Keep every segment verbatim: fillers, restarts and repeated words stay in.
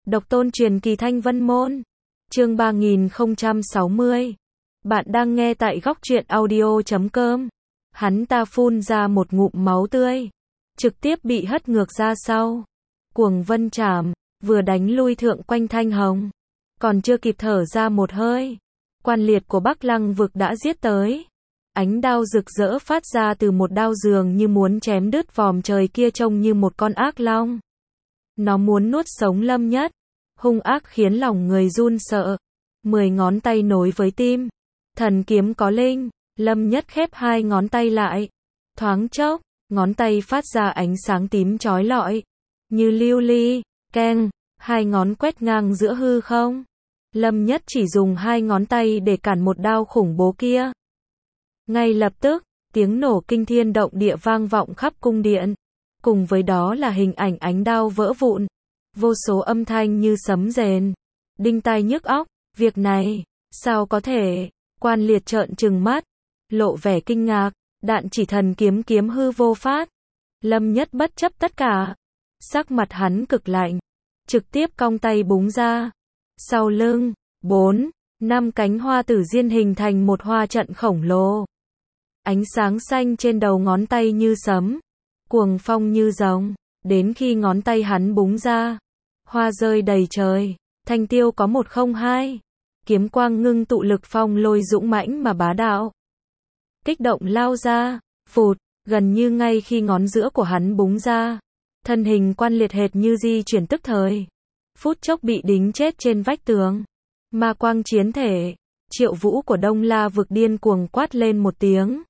Độc tôn truyền kỳ Thanh Vân Môn. Chương ba nghìn không trăm sáu mươi. Bạn đang nghe tại góc truyện audio chấm com. Hắn ta phun ra một ngụm máu tươi, trực tiếp bị hất ngược ra sau. Cuồng vân trảm, vừa đánh lui thượng quanh Thanh Hồng. Còn chưa kịp thở ra một hơi, quan liệt của Bắc Lăng vực đã giết tới. Ánh đao rực rỡ phát ra từ một đao dường như muốn chém đứt vòm trời kia, trông như một con ác long. Nó muốn nuốt sống Lâm Nhất, hung ác khiến lòng người run sợ. Mười ngón tay nối với tim, thần kiếm có linh. Lâm Nhất khép hai ngón tay lại, thoáng chốc, ngón tay phát ra ánh sáng tím chói lọi, như lưu ly, keng, hai ngón quét ngang giữa hư không. Lâm Nhất chỉ dùng hai ngón tay để cản một đao khủng bố kia. Ngay lập tức, tiếng nổ kinh thiên động địa vang vọng khắp cung điện, cùng với đó là hình ảnh ánh đao vỡ vụn, vô số âm thanh như sấm rền, đinh tai nhức óc. Việc này, sao có thể? Quan liệt trợn trừng mắt, lộ vẻ kinh ngạc. Đạn chỉ thần kiếm kiếm hư vô phát. Lâm Nhất bất chấp tất cả, sắc mặt hắn cực lạnh, trực tiếp cong tay búng ra. Sau lưng, bốn, năm cánh hoa tử diên hình thành một hoa trận khổng lồ. Ánh sáng xanh trên đầu ngón tay như sấm, cuồng phong như rồng. Đến khi ngón tay hắn búng ra, hoa rơi đầy trời. Thanh tiêu có một không hai. Kiếm quang ngưng tụ, lực phong lôi dũng mãnh mà bá đạo. Kích động lao ra, phụt, gần như ngay khi ngón giữa của hắn búng ra, thân hình quan liệt hệt như di chuyển tức thời. Phút chốc bị đính chết trên vách tường. Ma quang chiến thể, Triệu Vũ của Đông La vực điên cuồng quát lên một tiếng.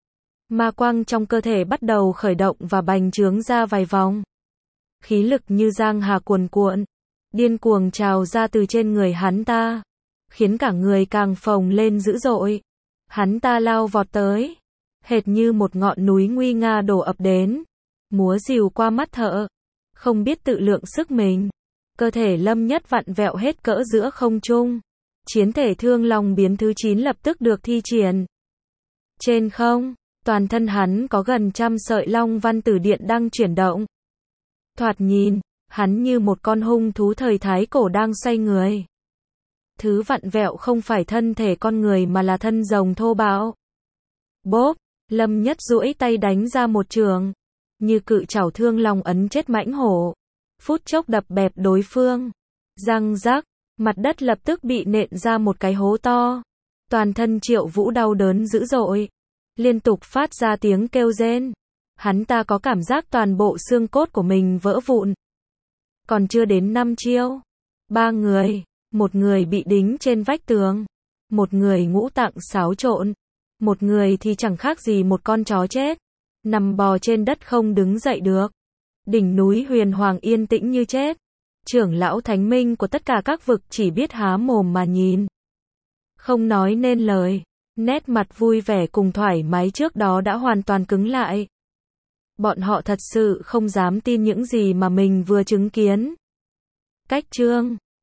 Ma quang trong cơ thể bắt đầu khởi động và bành trướng ra vài vòng. Khí lực như giang hà cuồn cuộn, điên cuồng trào ra từ trên người hắn ta, khiến cả người càng phồng lên dữ dội. Hắn ta lao vọt tới, hệt như một ngọn núi nguy nga đổ ập đến, múa rìu qua mắt thợ, không biết tự lượng sức mình. Cơ thể Lâm Nhất vặn vẹo hết cỡ giữa không trung. Chiến thể Thương Long biến thứ chín lập tức được thi triển. Trên không, toàn thân hắn có gần trăm sợi long văn tử điện đang chuyển động. Thoạt nhìn, hắn như một con hung thú thời Thái cổ đang xoay người. Thứ vặn vẹo không phải thân thể con người mà là thân rồng thô bạo. Bốp, Lâm Nhất duỗi tay đánh ra một trường, như cự trảo Thương Long ấn chết mãnh hổ, phút chốc đập bẹp đối phương. Răng rắc, mặt đất lập tức bị nện ra một cái hố to. Toàn thân Triệu Vũ đau đớn dữ dội, liên tục phát ra tiếng kêu rên. Hắn ta có cảm giác toàn bộ xương cốt của mình vỡ vụn. Còn chưa đến năm chiêu, ba người, một người bị đính trên vách tường, một người ngũ tạng xáo trộn, một người thì chẳng khác gì một con chó chết, nằm bò trên đất không đứng dậy được. Đỉnh núi Huyền Hoàng yên tĩnh như chết. Trưởng lão thánh minh của tất cả các vực chỉ biết há mồm mà nhìn, không nói nên lời. Nét mặt vui vẻ cùng thoải mái trước đó đã hoàn toàn cứng lại. Bọn họ thật sự không dám tin những gì mà mình vừa chứng kiến. Cách chương